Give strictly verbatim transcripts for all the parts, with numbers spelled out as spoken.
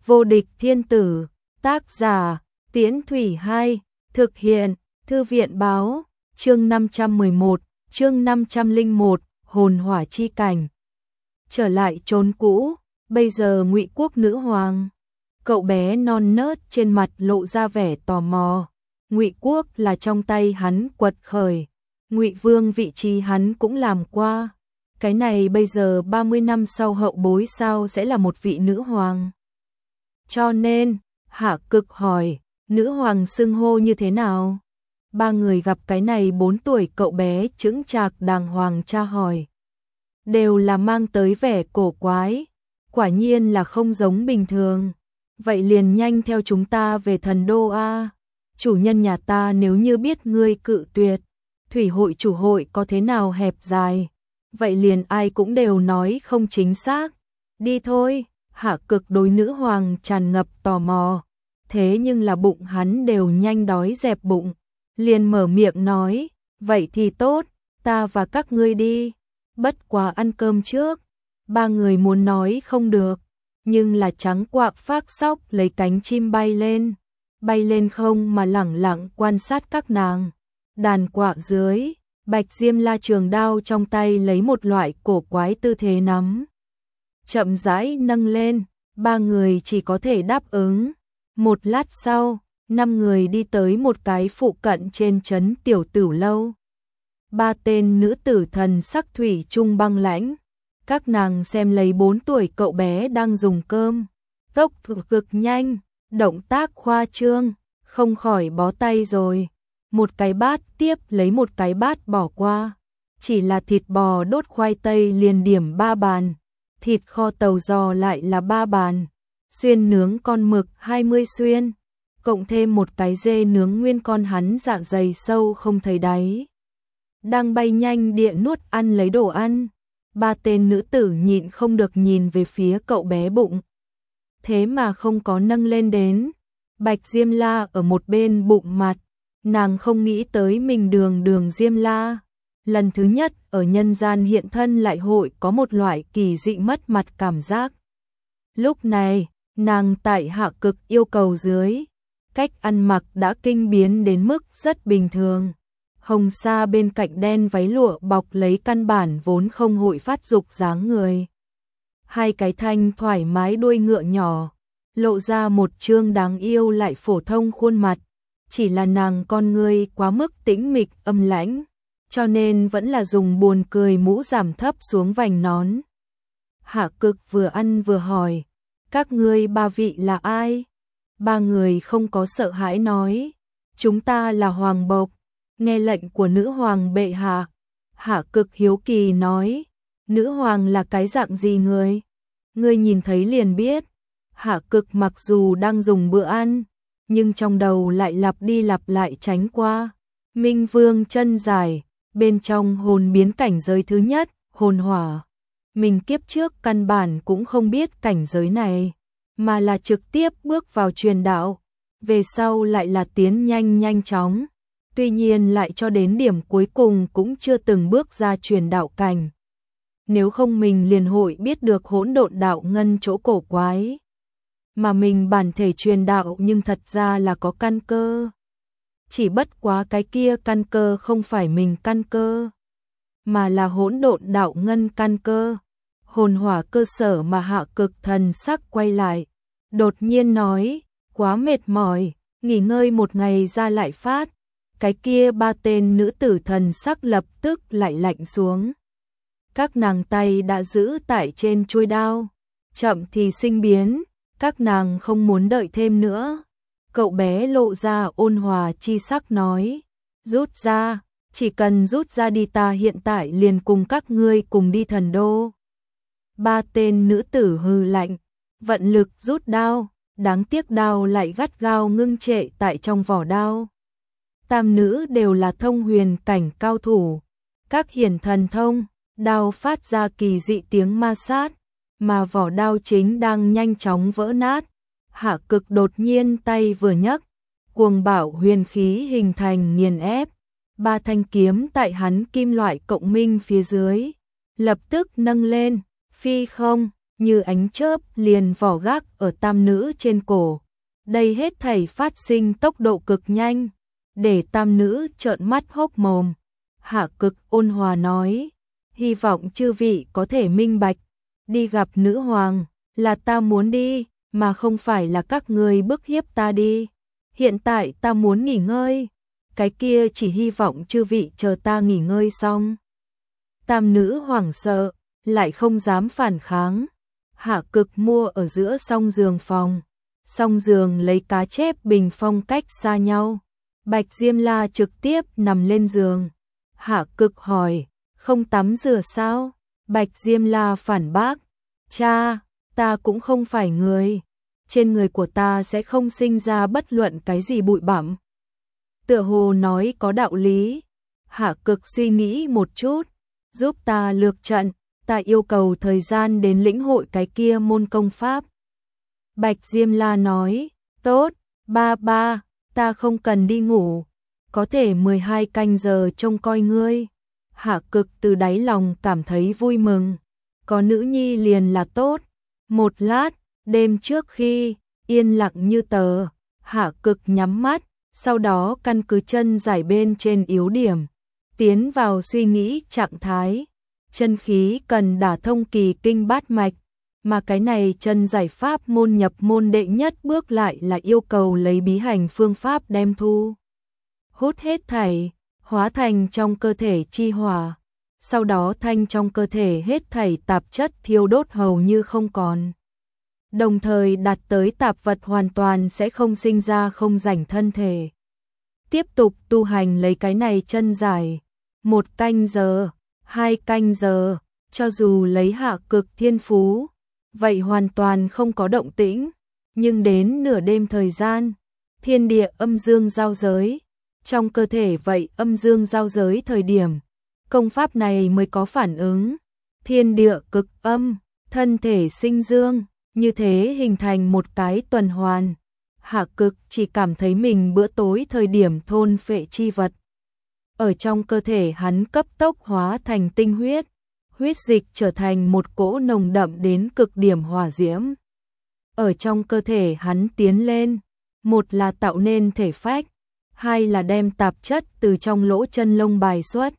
Vô địch thiên tử, tác giả, Tiễn Thủy Hai, thực hiện, Thư viện báo, chương năm trăm mười một, chương năm trăm lẻ một, hồn hỏa chi cảnh. Trở lại chốn cũ, bây giờ Ngụy Quốc nữ hoàng. Cậu bé non nớt trên mặt lộ ra vẻ tò mò. Ngụy Quốc là trong tay hắn quật khởi, Ngụy Vương vị trí hắn cũng làm qua. Cái này bây giờ ba mươi năm sau hậu bối sao sẽ là một vị nữ hoàng? Cho nên, Hạ Cực hỏi, nữ hoàng xưng hô như thế nào? Ba người gặp cái này bốn tuổi cậu bé chững chạc đàng hoàng tra hỏi. Đều là mang tới vẻ cổ quái, quả nhiên là không giống bình thường. Vậy liền nhanh theo chúng ta về thần đô a. Chủ nhân nhà ta nếu như biết ngươi cự tuyệt, thủy hội chủ hội có thế nào hẹp dài, vậy liền ai cũng đều nói không chính xác. Đi thôi. Hạ Cực đối nữ hoàng tràn ngập tò mò, thế nhưng là bụng hắn đều nhanh đói dẹp bụng, liền mở miệng nói, vậy thì tốt, ta và các ngươi đi, bất quá ăn cơm trước. Ba người muốn nói không được, nhưng là trắng quạng phác sóc lấy cánh chim bay lên, bay lên không mà lẳng lặng quan sát các nàng. Đàn quạng dưới, Bạch Diêm La trường đao trong tay lấy một loại cổ quái tư thế nắm, chậm rãi nâng lên, ba người chỉ có thể đáp ứng. Một lát sau, năm người đi tới một cái phụ cận trên trấn tiểu tử lâu. Ba tên nữ tử thần sắc thủy chung băng lãnh, các nàng xem lấy bốn tuổi cậu bé đang dùng cơm, tốc cực nhanh, động tác khoa trương, không khỏi bó tay rồi. Một cái bát tiếp lấy một cái bát bỏ qua, chỉ là thịt bò đốt khoai tây liền điểm ba bàn. Thịt kho tàu giò lại là ba bàn, xuyên nướng con mực hai mươi xuyên, cộng thêm một cái dê nướng nguyên con hắn dạ dày sâu không thấy đáy. Đang bay nhanh địa nuốt ăn lấy đồ ăn, ba tên nữ tử nhịn không được nhìn về phía cậu bé bụng. Thế mà không có nâng lên đến. Bạch Diêm La ở một bên bụng mặt, nàng không nghĩ tới mình đường đường Diêm La. Lần thứ nhất ở nhân gian hiện thân lại hội có một loại kỳ dị mất mặt cảm giác. Lúc này, nàng tại Hạ Cực yêu cầu dưới, cách ăn mặc đã kinh biến đến mức rất bình thường. Hồng sa bên cạnh đen váy lụa bọc lấy căn bản vốn không hội phát dục dáng người. Hai cái thanh thoải mái đuôi ngựa nhỏ, lộ ra một trương đáng yêu lại phổ thông khuôn mặt. Chỉ là nàng con ngươi quá mức tĩnh mịch âm lãnh, cho nên vẫn là dùng buồn cười mũ giảm thấp xuống vành nón. Hạ Cực vừa ăn vừa hỏi, các ngươi ba vị là ai? Ba người không có sợ hãi nói, chúng ta là hoàng bộc, nghe lệnh của nữ hoàng bệ hạ. Hạ Cực hiếu kỳ nói, nữ hoàng là cái dạng gì người? Ngươi nhìn thấy liền biết. Hạ Cực mặc dù đang dùng bữa ăn, nhưng trong đầu lại lặp đi lặp lại tránh qua. Minh Vương chân dài, bên trong hồn biến cảnh giới thứ nhất, hồn hỏa. Mình kiếp trước căn bản cũng không biết cảnh giới này, mà là trực tiếp bước vào truyền đạo, về sau lại là tiến nhanh nhanh chóng, tuy nhiên lại cho đến điểm cuối cùng cũng chưa từng bước ra truyền đạo cảnh. Nếu không mình liền hội biết được hỗn độn đạo ngân chỗ cổ quái, mà mình bản thể truyền đạo nhưng thật ra là có căn cơ. Chỉ bất quá cái kia căn cơ không phải mình căn cơ, mà là hỗn độn đạo ngân căn cơ, hồn hỏa cơ sở. Mà Hạ Cực thần sắc quay lại, đột nhiên nói, quá mệt mỏi, nghỉ ngơi một ngày ra lại phát. Cái kia ba tên nữ tử thần sắc lập tức lại lạnh xuống. Các nàng tay đã giữ tại trên chuôi đao, chậm thì sinh biến, các nàng không muốn đợi thêm nữa. Cậu bé lộ ra ôn hòa chi sắc nói, rút ra, chỉ cần rút ra đi ta hiện tại liền cùng các ngươi cùng đi thần đô. Ba tên nữ tử hừ lạnh, vận lực rút đao, đáng tiếc đao lại gắt gao ngưng trệ tại trong vỏ đao. Tam nữ đều là thông huyền cảnh cao thủ, các hiển thần thông, đao phát ra kỳ dị tiếng ma sát, mà vỏ đao chính đang nhanh chóng vỡ nát. Hạ Cực đột nhiên tay vừa nhấc, cuồng bạo huyền khí hình thành nghiền ép, ba thanh kiếm tại hắn kim loại cộng minh phía dưới, lập tức nâng lên, phi không, như ánh chớp liền vỏ gác ở tam nữ trên cổ. Đây hết thảy phát sinh tốc độ cực nhanh, để tam nữ trợn mắt hốc mồm. Hạ Cực ôn hòa nói, hy vọng chư vị có thể minh bạch, đi gặp nữ hoàng là ta muốn đi, mà không phải là các người bức hiếp ta đi. Hiện tại ta muốn nghỉ ngơi, cái kia chỉ hy vọng chư vị chờ ta nghỉ ngơi xong. Tam nữ hoảng sợ, lại không dám phản kháng. Hạ Cực mua ở giữa song giường phòng, song giường lấy cá chép bình phong cách xa nhau. Bạch Diêm La trực tiếp nằm lên giường. Hạ Cực hỏi, không tắm rửa sao? Bạch Diêm La phản bác, cha, ta cũng không phải người, trên người của ta sẽ không sinh ra bất luận cái gì bụi bặm. Tựa hồ nói có đạo lý. Hạ Cực suy nghĩ một chút, giúp ta lược trận, ta yêu cầu thời gian đến lĩnh hội cái kia môn công pháp. Bạch Diêm La nói, tốt, ba ba, ta không cần đi ngủ, có thể mười hai canh giờ trông coi ngươi. Hạ Cực từ đáy lòng cảm thấy vui mừng, có nữ nhi liền là tốt. Một lát, đêm trước khi yên lặng như tờ, Hạ Cực nhắm mắt, sau đó căn cứ chân giải bên trên yếu điểm, tiến vào suy nghĩ trạng thái. Chân khí cần đả thông kỳ kinh bát mạch, mà cái này chân giải pháp môn nhập môn đệ nhất bước lại là yêu cầu lấy bí hành phương pháp đem thu hút hết thảy, hóa thành trong cơ thể chi hỏa, sau đó thanh trong cơ thể hết thảy tạp chất thiêu đốt hầu như không còn. Đồng thời đạt tới tạp vật hoàn toàn sẽ không sinh ra không rảnh thân thể. Tiếp tục tu hành lấy cái này chân giải, một canh giờ, hai canh giờ, cho dù lấy Hạ Cực thiên phú, vậy hoàn toàn không có động tĩnh, nhưng đến nửa đêm thời gian, thiên địa âm dương giao giới, trong cơ thể vậy âm dương giao giới thời điểm, công pháp này mới có phản ứng, thiên địa cực âm, thân thể sinh dương, như thế hình thành một cái tuần hoàn. Hạ Cực chỉ cảm thấy mình bữa tối thời điểm thôn phệ chi vật ở trong cơ thể hắn cấp tốc hóa thành tinh huyết, huyết dịch trở thành một cỗ nồng đậm đến cực điểm hỏa diễm. Ở trong cơ thể hắn tiến lên, một là tạo nên thể phách, hai là đem tạp chất từ trong lỗ chân lông bài xuất.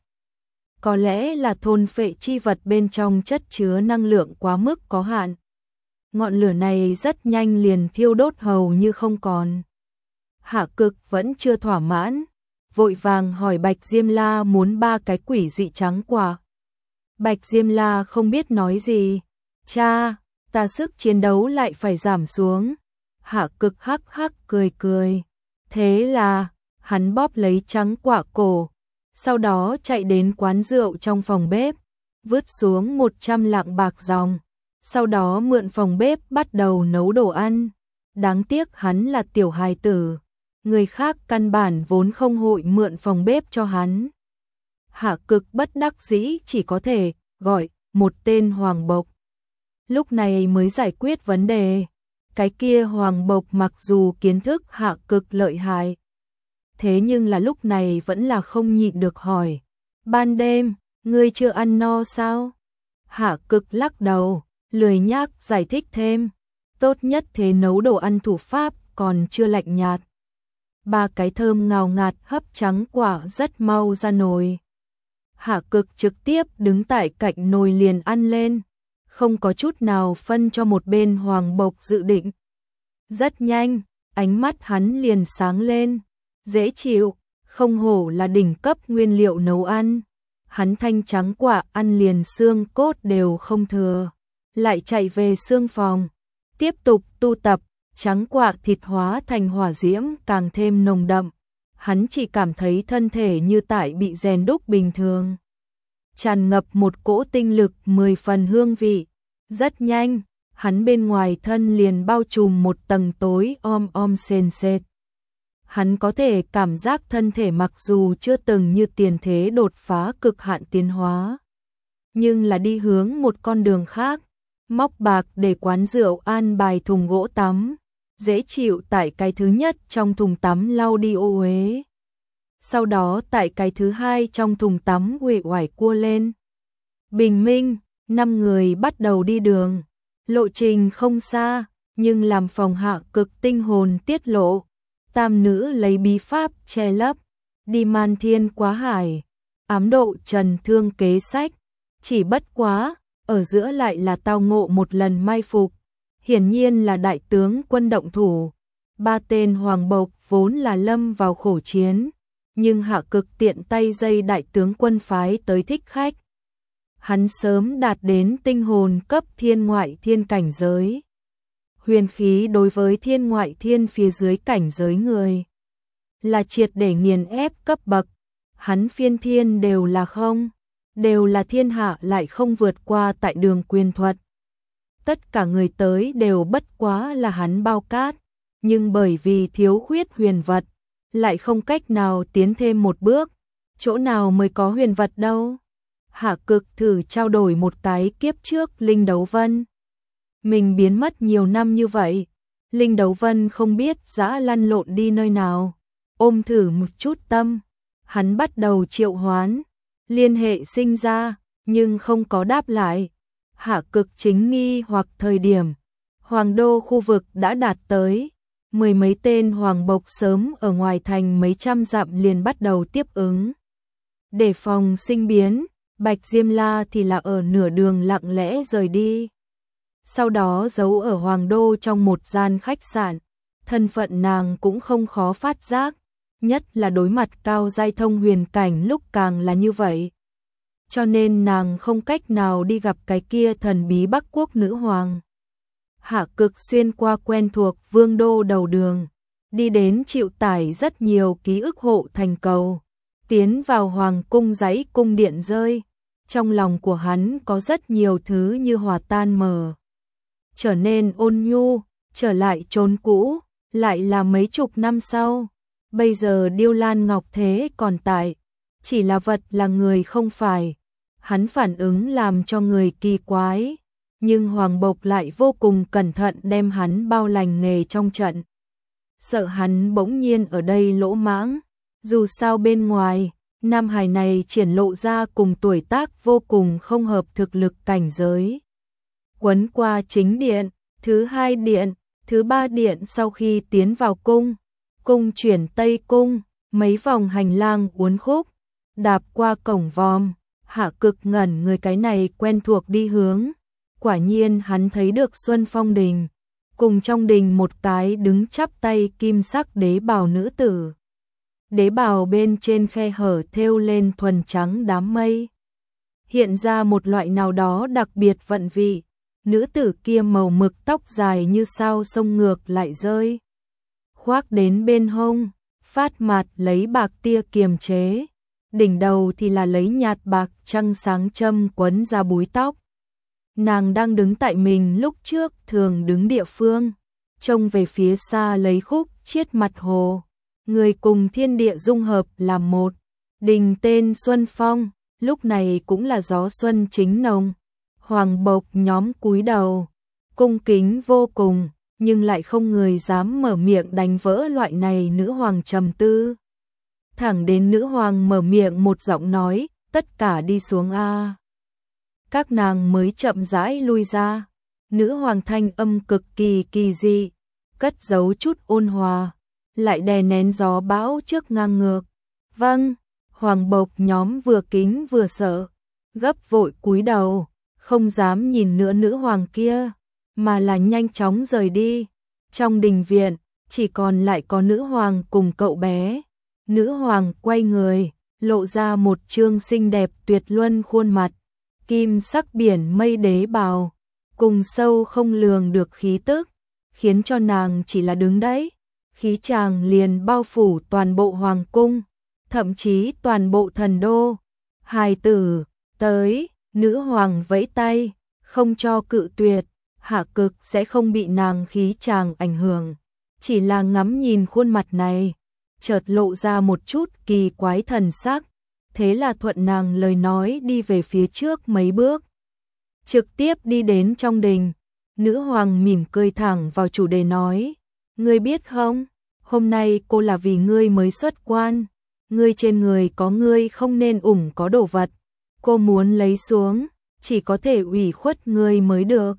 Có lẽ là thôn phệ chi vật bên trong chất chứa năng lượng quá mức có hạn. Ngọn lửa này rất nhanh liền thiêu đốt hầu như không còn. Hạ Cực vẫn chưa thỏa mãn, vội vàng hỏi Bạch Diêm La muốn ba cái quỷ dị trắng quả. Bạch Diêm La không biết nói gì. Cha, ta sức chiến đấu lại phải giảm xuống. Hạ Cực hắc hắc cười cười. Thế là, hắn bóp lấy trắng quả cổ, sau đó chạy đến quán rượu trong phòng bếp, vứt xuống một trăm lạng bạc dòng, sau đó mượn phòng bếp bắt đầu nấu đồ ăn. Đáng tiếc hắn là tiểu hài tử, người khác căn bản vốn không hội mượn phòng bếp cho hắn. Hạ Cực bất đắc dĩ chỉ có thể gọi một tên hoàng bộc. Lúc này mới giải quyết vấn đề. Cái kia hoàng bộc mặc dù kiến thức Hạ Cực lợi hại, thế nhưng là lúc này vẫn là không nhịn được hỏi, ban đêm, ngươi chưa ăn no sao? Hạ Cực lắc đầu, lười nhác giải thích thêm, tốt nhất thế nấu đồ ăn thủ pháp còn chưa lạnh nhạt. Ba cái thơm ngào ngạt hấp trắng quả rất mau ra nồi. Hạ Cực trực tiếp đứng tại cạnh nồi liền ăn lên, không có chút nào phân cho một bên hoàng bộc dự định. Rất nhanh, ánh mắt hắn liền sáng lên, dễ chịu, không hổ là đỉnh cấp nguyên liệu nấu ăn. Hắn thanh trắng quả ăn liền xương cốt đều không thừa, lại chạy về xương phòng, tiếp tục tu tập, trắng quả thịt hóa thành hỏa diễm càng thêm nồng đậm. Hắn chỉ cảm thấy thân thể như tại bị rèn đúc bình thường, tràn ngập một cỗ tinh lực mười phần hương vị. Rất nhanh, hắn bên ngoài thân liền bao trùm một tầng tối om om sền sệt. Hắn có thể cảm giác thân thể mặc dù chưa từng như tiền thế đột phá cực hạn tiến hóa, nhưng là đi hướng một con đường khác. Móc bạc để quán rượu an bài thùng gỗ tắm, dễ chịu tại cái thứ nhất trong thùng tắm lau đi ô uế. Sau đó tại cái thứ hai trong thùng tắm uể oải cua lên. Bình minh, năm người bắt đầu đi đường. Lộ trình không xa, nhưng làm phòng Hạ Cực tinh hồn tiết lộ, tam nữ lấy bí pháp che lấp, đi man thiên quá hải, ám độ trần thương kế sách, chỉ bất quá, ở giữa lại là tao ngộ một lần mai phục, hiển nhiên là đại tướng quân động thủ. Ba tên hoàng bộc vốn là lâm vào khổ chiến, nhưng Hạ Cực tiện tay dây đại tướng quân phái tới thích khách. Hắn sớm đạt đến tinh hồn cấp thiên ngoại thiên cảnh giới. Huyền khí đối với thiên ngoại thiên phía dưới cảnh giới người là triệt để nghiền ép cấp bậc, hắn phiên thiên đều là không, đều là thiên hạ lại không vượt qua tại đường quyền thuật. Tất cả người tới đều bất quá là hắn bao cát, nhưng bởi vì thiếu khuyết huyền vật, lại không cách nào tiến thêm một bước, chỗ nào mới có huyền vật đâu. Hạ Cực thử trao đổi một cái kiếp trước Linh Đấu Vân. Mình biến mất nhiều năm như vậy, Linh Đấu Vân không biết dã lăn lộn đi nơi nào. Ôm thử một chút tâm, hắn bắt đầu triệu hoán, liên hệ sinh ra, nhưng không có đáp lại. Hạ Cực chính nghi hoặc thời điểm, Hoàng đô khu vực đã đạt tới, mười mấy tên hoàng bộc sớm ở ngoài thành mấy trăm dặm liền bắt đầu tiếp ứng. Để phòng sinh biến, Bạch Diêm La thì là ở nửa đường lặng lẽ rời đi. Sau đó giấu ở Hoàng đô trong một gian khách sạn, thân phận nàng cũng không khó phát giác, nhất là đối mặt cao giai thông huyền cảnh lúc càng là như vậy. Cho nên nàng không cách nào đi gặp cái kia thần bí Bắc Quốc nữ hoàng. Hạ Cực xuyên qua quen thuộc vương đô đầu đường, đi đến chịu tải rất nhiều ký ức hộ thành cầu, tiến vào hoàng cung dãy cung điện rơi. Trong lòng của hắn có rất nhiều thứ như hòa tan mờ, trở nên ôn nhu, trở lại chốn cũ, lại là mấy chục năm sau. Bây giờ Điêu Lan Ngọc Thế còn tại, chỉ là vật là người không phải. Hắn phản ứng làm cho người kỳ quái, nhưng Hoàng Bộc lại vô cùng cẩn thận đem hắn bao lành nghề trong trận. Sợ hắn bỗng nhiên ở đây lỗ mãng, dù sao bên ngoài, nam hài này triển lộ ra cùng tuổi tác vô cùng không hợp thực lực cảnh giới. Quấn qua chính điện, thứ hai điện, thứ ba điện sau khi tiến vào cung, cung chuyển Tây Cung, mấy vòng hành lang uốn khúc, đạp qua cổng vòm, Hạ Cực ngẩn người cái này quen thuộc đi hướng. Quả nhiên hắn thấy được Xuân Phong Đình, cùng trong đình một cái đứng chắp tay kim sắc đế bào nữ tử. Đế bào bên trên khe hở thêu lên thuần trắng đám mây, hiện ra một loại nào đó đặc biệt vận vị. Nữ tử kia màu mực tóc dài như sao sông ngược lại rơi, khoác đến bên hông, phát mạt lấy bạc tia kiềm chế, đỉnh đầu thì là lấy nhạt bạc trăng sáng châm quấn ra búi tóc. Nàng đang đứng tại mình lúc trước thường đứng địa phương, trông về phía xa lấy khúc chiết mặt hồ, người cùng thiên địa dung hợp làm một. Đình tên Xuân Phong, lúc này cũng là gió xuân chính nồng. Hoàng bộc nhóm cúi đầu, cung kính vô cùng, nhưng lại không người dám mở miệng đánh vỡ loại này nữ hoàng trầm tư. Thẳng đến nữ hoàng mở miệng một giọng nói, tất cả đi xuống a. Các nàng mới chậm rãi lui ra. Nữ hoàng thanh âm cực kỳ kỳ dị, cất giấu chút ôn hòa, lại đè nén gió bão trước ngang ngược. Vâng, hoàng bộc nhóm vừa kính vừa sợ, gấp vội cúi đầu, không dám nhìn nữa nữ hoàng kia, mà là nhanh chóng rời đi. Trong đình viện, chỉ còn lại có nữ hoàng cùng cậu bé. Nữ hoàng quay người, lộ ra một trương xinh đẹp tuyệt luân khuôn mặt, kim sắc biển mây đế bào, cùng sâu không lường được khí tức, khiến cho nàng chỉ là đứng đấy, khí chàng liền bao phủ toàn bộ hoàng cung, thậm chí toàn bộ thần đô. Hài tử, tới. Nữ hoàng vẫy tay, không cho cự tuyệt. Hạ Cực sẽ không bị nàng khí chàng ảnh hưởng, chỉ là ngắm nhìn khuôn mặt này, chợt lộ ra một chút kỳ quái thần sắc, thế là thuận nàng lời nói đi về phía trước mấy bước, trực tiếp đi đến trong đình. Nữ hoàng mỉm cười thẳng vào chủ đề nói, ngươi biết không, hôm nay cô là vì ngươi mới xuất quan, ngươi trên người có ngươi không nên ủng có đồ vật, cô muốn lấy xuống, chỉ có thể ủy khuất ngươi mới được.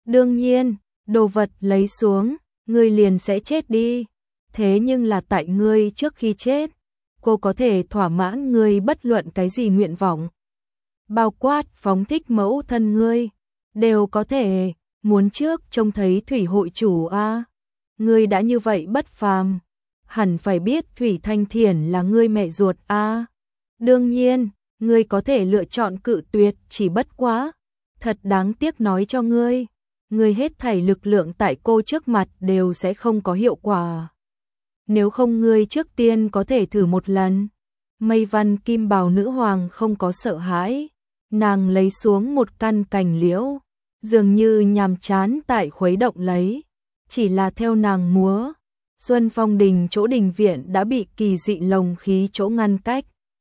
Đương nhiên, đồ vật lấy xuống, ngươi liền sẽ chết đi. Thế nhưng là tại ngươi trước khi chết, cô có thể thỏa mãn ngươi bất luận cái gì nguyện vọng. Bao quát phóng thích mẫu thân ngươi, đều có thể. Muốn trước trông thấy Thủy hội chủ a à? Ngươi đã như vậy bất phàm, hẳn phải biết Thủy Thanh Thiển là ngươi mẹ ruột a à? Đương nhiên, ngươi có thể lựa chọn cự tuyệt, chỉ bất quá. Thật đáng tiếc nói cho ngươi, ngươi hết thảy lực lượng tại cô trước mặt đều sẽ không có hiệu quả. Nếu không ngươi trước tiên có thể thử một lần. Mây Văn Kim Bào nữ hoàng không có sợ hãi, nàng lấy xuống một căn cành liễu, dường như nhàm chán tại khuấy động lấy, chỉ là theo nàng múa, Xuân Phong Đình chỗ đình viện đã bị kỳ dị lồng khí chỗ ngăn cách.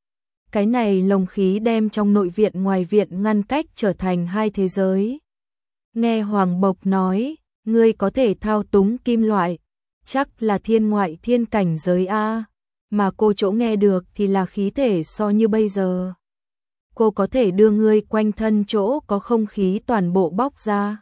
Cái này lồng khí đem trong nội viện ngoài viện ngăn cách trở thành hai thế giới. Nghe Hoàng Bộc nói, ngươi có thể thao túng kim loại, chắc là thiên ngoại thiên cảnh giới a, mà cô chỗ nghe được thì là khí thể so như bây giờ. Cô có thể đưa ngươi quanh thân chỗ có không khí toàn bộ bóc ra,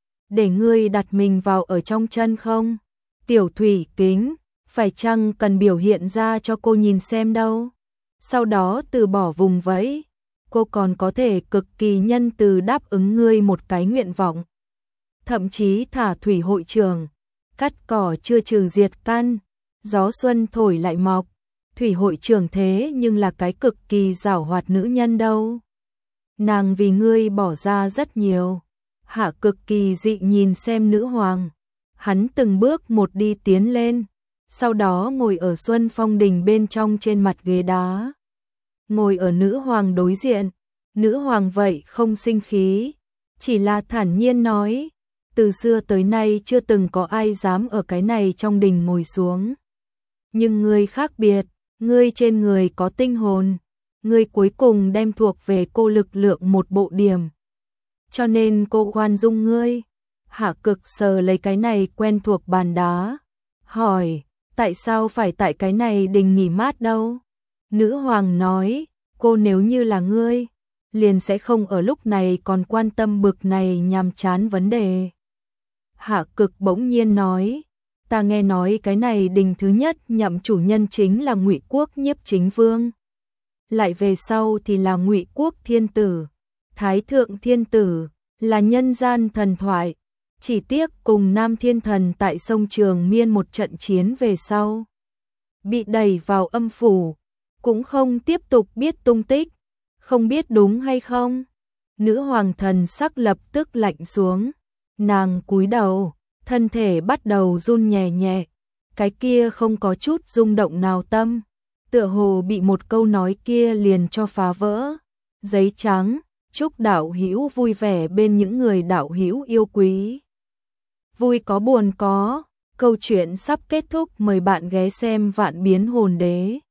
để ngươi đặt mình vào ở trong chân không? Tiểu Thủy Kính, phải chăng cần biểu hiện ra cho cô nhìn xem đâu? Sau đó từ bỏ vùng vẫy, cô còn có thể cực kỳ nhân từ đáp ứng ngươi một cái nguyện vọng. Thậm chí thả Thủy hội trưởng, cắt cỏ chưa trừ diệt căn, gió xuân thổi lại mọc. Thủy hội trưởng thế nhưng là cái cực kỳ giảo hoạt nữ nhân đâu. Nàng vì ngươi bỏ ra rất nhiều. Hạ cực kỳ dị nhìn xem nữ hoàng. Hắn từng bước một đi tiến lên, sau đó ngồi ở Xuân Phong Đình bên trong trên mặt ghế đá. Ngồi ở nữ hoàng đối diện, nữ hoàng vậy không sinh khí, chỉ là thản nhiên nói, từ xưa tới nay chưa từng có ai dám ở cái này trong đình ngồi xuống. Nhưng ngươi khác biệt, ngươi trên người có tinh hồn, ngươi cuối cùng đem thuộc về cô lực lượng một bộ điểm. Cho nên cô khoan dung ngươi. Hạ cực sờ lấy cái này quen thuộc bàn đá, hỏi, tại sao phải tại cái này đình nghỉ mát đâu? Nữ hoàng nói, cô nếu như là ngươi, liền sẽ không ở lúc này còn quan tâm bực này nhàm chán vấn đề. Hạ cực bỗng nhiên nói, ta nghe nói cái này đình thứ nhất nhậm chủ nhân chính là Ngụy Quốc Nhiếp Chính Vương. Lại về sau thì là Ngụy Quốc Thiên Tử, Thái Thượng Thiên Tử, là nhân gian thần thoại. Chỉ tiếc cùng Nam Thiên Thần tại sông Trường Miên một trận chiến về sau, bị đẩy vào âm phủ, cũng không tiếp tục biết tung tích, không biết đúng hay không. Nữ hoàng thần sắc lập tức lạnh xuống, nàng cúi đầu, thân thể bắt đầu run nhẹ nhẹ, cái kia không có chút rung động nào tâm, tựa hồ bị một câu nói kia liền cho phá vỡ. Giấy trắng, chúc đạo hữu vui vẻ bên những người đạo hữu yêu quý. Vui có buồn có, câu chuyện sắp kết thúc, mời bạn ghé xem Vạn Biến Hồn Đế.